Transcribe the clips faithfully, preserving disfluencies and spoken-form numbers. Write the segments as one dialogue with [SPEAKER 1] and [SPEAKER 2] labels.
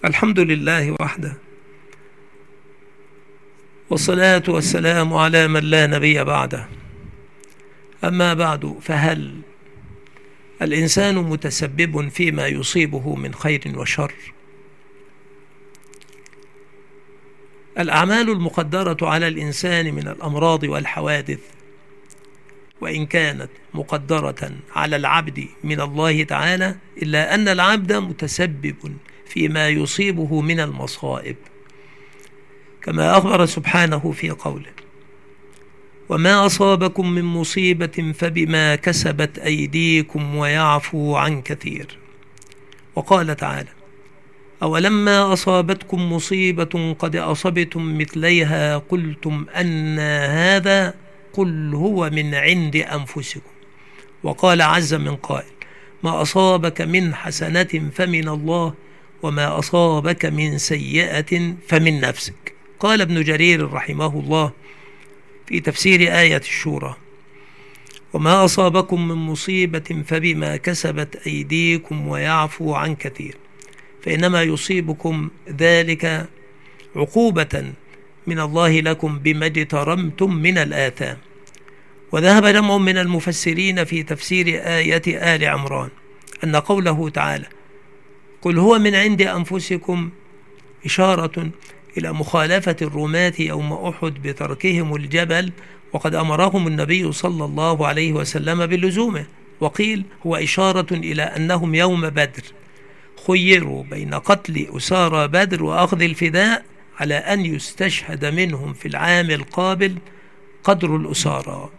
[SPEAKER 1] الحمد لله وحده، والصلاة والسلام على من لا نبي بعده. أما بعد، فهل الإنسان متسبب فيما يصيبه من خير وشر؟ الأعمال المقدرة على الإنسان من الأمراض والحوادث، وإن كانت مقدرة على العبد من الله تعالى، إلا أن العبد متسبب فيما يصيبه من المصائب، كما أخبر سبحانه في قوله: وما أصابكم من مصيبة فبما كسبت أيديكم ويعفو عن كثير. وقال تعالى: أولما أصابتكم مصيبة قد أصبتم مثليها قلتم أن هذا قل هو من عند أنفسكم. وقال عز من قائل: ما أصابك من حسنة فمن الله وما أصابك من سيئة فمن نفسك. قال ابن جرير رحمه الله في تفسير آية الشورى: وما أصابكم من مصيبة فبما كسبت أيديكم ويعفو عن كثير، فإنما يصيبكم ذلك عقوبة من الله لكم بما اجترمتم من الآثام. وذهب جمع من المفسرين في تفسير آية آل عمران أن قوله تعالى قل هو من عند أنفسكم إشارة إلى مخالفة الرماة يوم أحد بتركهم الجبل، وقد أمرهم النبي صلى الله عليه وسلم بلزومه. وقيل هو إشارة إلى أنهم يوم بدر خيروا بين قتل أسارى بدر وأخذ الفداء على أن يستشهد منهم في العام القابل قدر الأسارى.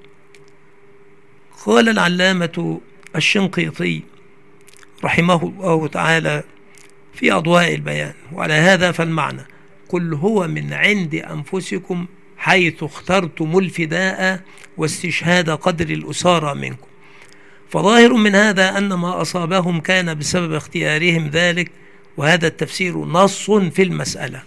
[SPEAKER 1] قال العلامة الشنقيطي رحمه الله تعالى في أضواء البيان: وعلى هذا فالمعنى قل هو من عند أنفسكم، حيث اخترتم الفداء واستشهاد قدر الأسارى منكم. فظاهر من هذا أن ما أصابهم كان بسبب اختيارهم ذلك، وهذا التفسير نص في المسألة.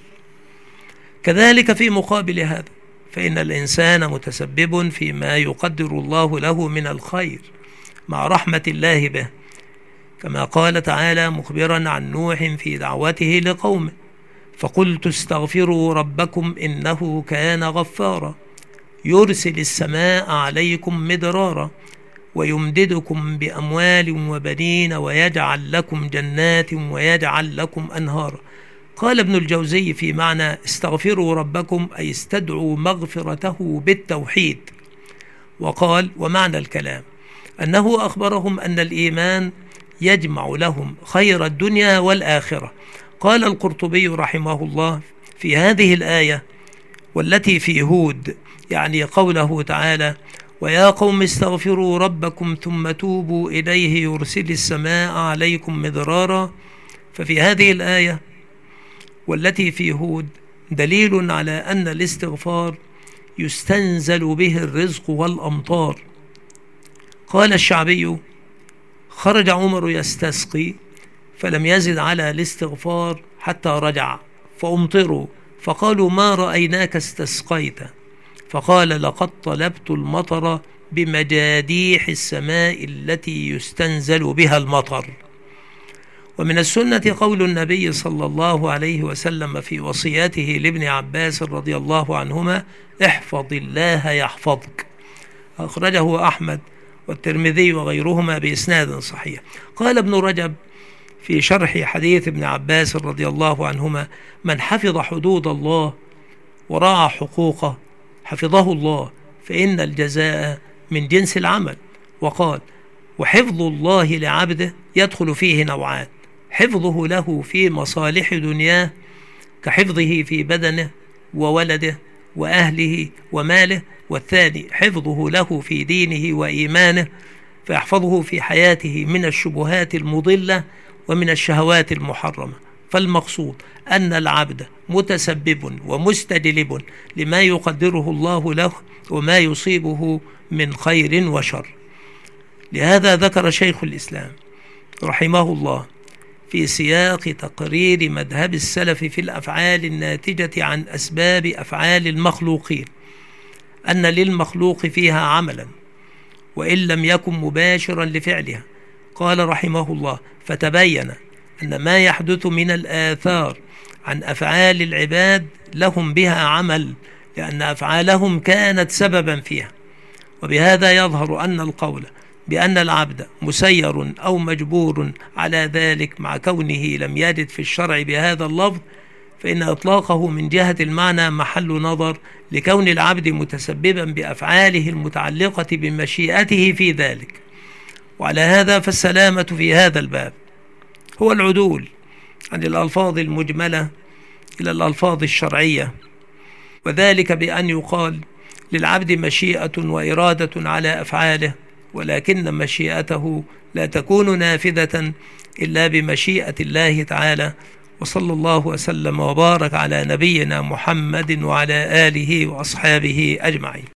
[SPEAKER 1] كذلك في مقابل هذا فإن الإنسان متسبب فيما يقدر الله له من الخير مع رحمة الله به، كما قال تعالى مخبرا عن نوح في دعوته لقومه: فقلت استغفروا ربكم إنه كان غفارا يرسل السماء عليكم مدرارا ويمددكم بأموال وبنين ويجعل لكم جنات ويجعل لكم أنهارا. قال ابن الجوزي في معنى استغفروا ربكم أي استدعوا مغفرته بالتوحيد. وقال: ومعنى الكلام أنه أخبرهم أن الإيمان يجمع لهم خير الدنيا والآخرة. قال القرطبي رحمه الله في هذه الآية والتي في هود، يعني قوله تعالى: ويا قوم استغفروا ربكم ثم توبوا إليه يرسل السماء عليكم مدرارا، ففي هذه الآية والتي في هود دليل على أن الاستغفار يستنزل به الرزق والأمطار. قال الشعبي: خرج عمر يستسقي فلم يزد على الاستغفار حتى رجع فأمطروا، فقالوا: ما رأيناك استسقيت. فقال: لقد طلبت المطر بمجاديح السماء التي يستنزل بها المطر. ومن السنة قول النبي صلى الله عليه وسلم في وصيته لابن عباس رضي الله عنهما: احفظ الله يحفظك. أخرجه أحمد والترمذي وغيرهما بإسناد صحيح. قال ابن رجب في شرح حديث ابن عباس رضي الله عنهما: من حفظ حدود الله ورعى حقوقه حفظه الله، فإن الجزاء من جنس العمل. وقال: وحفظ الله لعبده يدخل فيه نوعان: حفظه له في مصالح دنياه كحفظه في بدنه وولده وأهله وماله، والثاني حفظه له في دينه وإيمانه فيحفظه في حياته من الشبهات المضلة ومن الشهوات المحرمة. فالمقصود أن العبد متسبب ومستجلب لما يقدره الله له وما يصيبه من خير وشر. لهذا ذكر شيخ الإسلام رحمه الله في سياق تقرير مذهب السلف في الأفعال الناتجة عن أسباب أفعال المخلوقين أن للمخلوق فيها عملا وإن لم يكن مباشرا لفعلها. قال رحمه الله: فتبين أن ما يحدث من الآثار عن أفعال العباد لهم بها عمل، لأن أفعالهم كانت سببا فيها. وبهذا يظهر أن القول بأن العبد مسير أو مجبور على ذلك مع كونه لم يرد في الشرع بهذا اللفظ، فإن إطلاقه من جهة المعنى محل نظر، لكون العبد متسببا بأفعاله المتعلقة بمشيئته في ذلك. وعلى هذا فالسلامة في هذا الباب هو العدول عن الألفاظ المجملة إلى الألفاظ الشرعية، وذلك بأن يقال للعبد مشيئة وإرادة على أفعاله، ولكن مشيئته لا تكون نافذة إلا بمشيئة الله تعالى. وصلى الله وسلم وبارك على نبينا محمد وعلى آله وأصحابه أجمعين.